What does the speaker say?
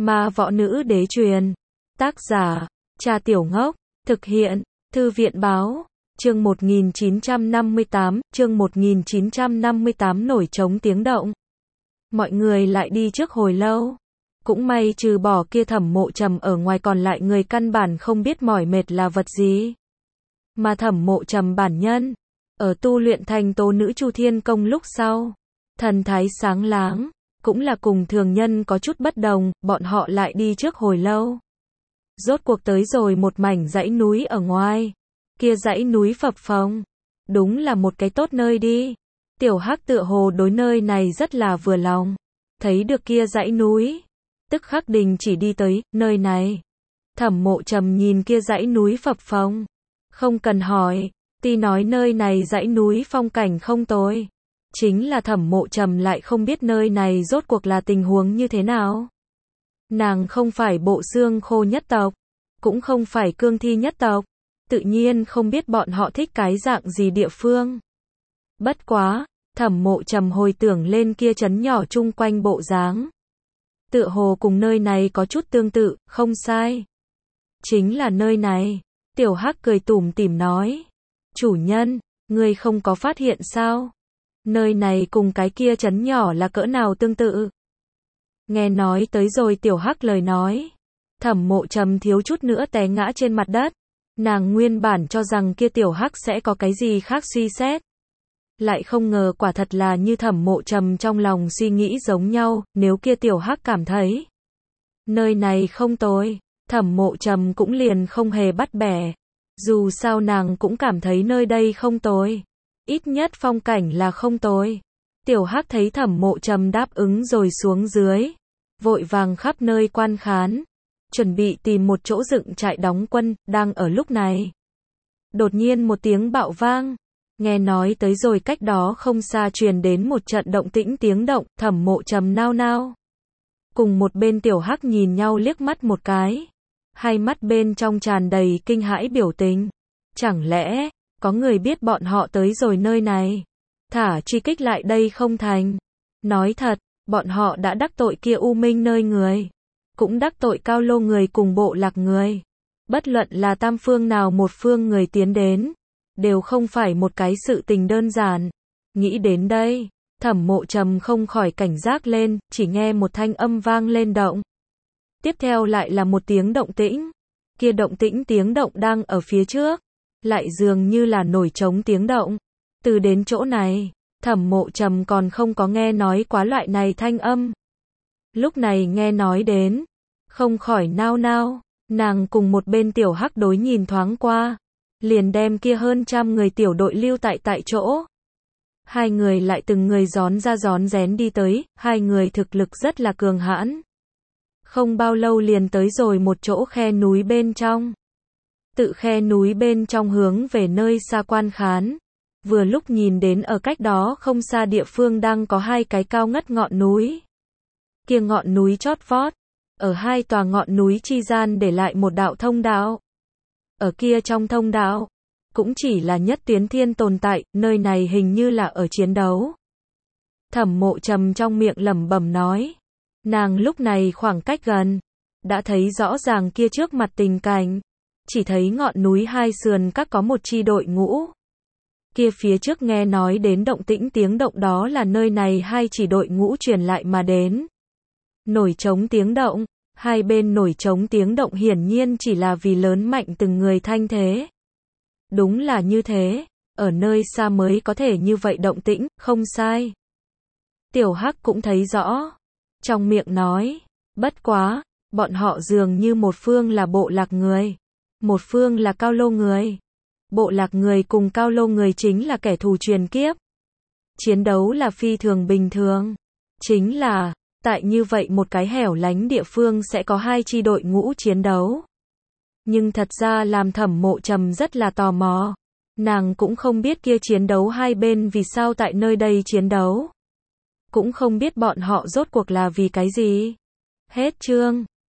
Ma Võ Nữ Đế truyền. Tác giả, Cha Tiểu Ngốc. Thực hiện, Thư viện Báo. Chương 1958, nổi trống tiếng động. Mọi người lại đi trước hồi lâu. Cũng may trừ bỏ kia Thẩm Mộ Trầm ở ngoài còn lại người căn bản không biết mỏi mệt là vật gì. Mà Thẩm Mộ Trầm bản nhân, ở tu luyện thành Tố Nữ Chu Thiên Công lúc sau, thần thái sáng láng, cũng là cùng thường nhân có chút bất đồng, bọn họ lại đi trước hồi lâu. Rốt cuộc tới rồi một mảnh dãy núi ở ngoài. Kia dãy núi phập phồng, đúng là một cái tốt nơi đi. Tiểu Hắc tựa hồ đối nơi này rất là vừa lòng. Thấy được kia dãy núi, tức khắc đình chỉ đi tới nơi này. Thẩm Mộ Trầm nhìn kia dãy núi phập phồng, không cần hỏi, tuy nói nơi này dãy núi phong cảnh không tồi, chính là Thẩm Mộ Trầm lại không biết nơi này rốt cuộc là tình huống như thế nào. Nàng không phải bộ xương khô nhất tộc, cũng không phải cương thi nhất tộc, tự nhiên không biết bọn họ thích cái dạng gì địa phương. Bất quá, Thẩm Mộ Trầm hồi tưởng lên kia trấn nhỏ chung quanh bộ dáng, tựa hồ cùng nơi này có chút tương tự, không sai. Chính là nơi này. Tiểu Hắc cười tủm tỉm nói. Chủ nhân, ngươi không có phát hiện sao? Nơi này cùng cái kia trấn nhỏ là cỡ nào tương tự? Nghe nói tới rồi Tiểu Hắc lời nói. Thẩm Mộ Trầm thiếu chút nữa té ngã trên mặt đất. Nàng nguyên bản cho rằng kia Tiểu Hắc sẽ có cái gì khác suy xét. Lại không ngờ quả thật là như Thẩm Mộ Trầm trong lòng suy nghĩ giống nhau, nếu kia Tiểu Hắc cảm thấy nơi này không tồi, Thẩm Mộ Trầm cũng liền không hề bắt bẻ. Dù sao nàng cũng cảm thấy nơi đây không tồi, ít nhất phong cảnh là không tồi. Tiểu Hắc thấy Thẩm Mộ Trầm đáp ứng rồi xuống dưới, vội vàng khắp nơi quan khán, chuẩn bị tìm một chỗ dựng trại đóng quân. Đang ở lúc này, đột nhiên một tiếng bạo vang, nghe nói tới rồi cách đó không xa truyền đến một trận động tĩnh tiếng động. Thẩm Mộ Trầm nao nao, cùng một bên Tiểu Hắc nhìn nhau liếc mắt một cái, hai mắt bên trong tràn đầy kinh hãi biểu tình. Chẳng lẽ có người biết bọn họ tới rồi nơi này, thả truy kích lại đây không thành? Nói thật, bọn họ đã đắc tội kia U Minh nơi người, cũng đắc tội Cao Lô người cùng Bộ Lạc người. Bất luận là tam phương nào một phương người tiến đến, đều không phải một cái sự tình đơn giản. Nghĩ đến đây, Thẩm Mộ Trầm không khỏi cảnh giác lên, chỉ nghe một thanh âm vang lên động. Tiếp theo lại là một tiếng động tĩnh. Kia động tĩnh tiếng động đang ở phía trước, lại dường như là nổi trống tiếng động. Từ đến chỗ này, Thẩm Mộ Trầm còn không có nghe nói quá loại này thanh âm. Lúc này nghe nói đến, không khỏi nao nao, nàng cùng một bên Tiểu Hắc đối nhìn thoáng qua, liền đem kia hơn trăm người tiểu đội lưu tại chỗ. Hai người lại từng người rón ra rón rén đi tới, hai người thực lực rất là cường hãn. Không bao lâu liền tới rồi một chỗ khe núi bên trong. Tự khe núi bên trong hướng về nơi xa quan khán. Vừa lúc nhìn đến ở cách đó không xa địa phương đang có hai cái cao ngất ngọn núi. Kia ngọn núi chót vót, ở hai tòa ngọn núi chi gian để lại một đạo thông đạo. Ở kia trong thông đạo, cũng chỉ là nhất tuyến thiên tồn tại, nơi này hình như là ở chiến đấu. Thẩm Mộ Trầm trong miệng lẩm bẩm nói. Nàng lúc này khoảng cách gần, đã thấy rõ ràng kia trước mặt tình cảnh. Chỉ thấy ngọn núi hai sườn các có một chi đội ngũ. Kia phía trước nghe nói đến động tĩnh tiếng động đó là nơi này hai chỉ đội ngũ truyền lại mà đến. Nổi trống tiếng động, hai bên nổi trống tiếng động hiển nhiên chỉ là vì lớn mạnh từng người thanh thế. Đúng là như thế, ở nơi xa mới có thể như vậy động tĩnh, không sai. Tiểu Hắc cũng thấy rõ, trong miệng nói, bất quá, bọn họ dường như một phương là Bộ Lạc người, một phương là Cao Lô người. Bộ Lạc người cùng Cao Lô người chính là kẻ thù truyền kiếp. Chiến đấu là phi thường bình thường. Chính là, tại như vậy một cái hẻo lánh địa phương sẽ có hai chi đội ngũ chiến đấu. Nhưng thật ra làm Thẩm Mộ Trầm rất là tò mò. Nàng cũng không biết kia chiến đấu hai bên vì sao tại nơi đây chiến đấu. Cũng không biết bọn họ rốt cuộc là vì cái gì. Hết chương.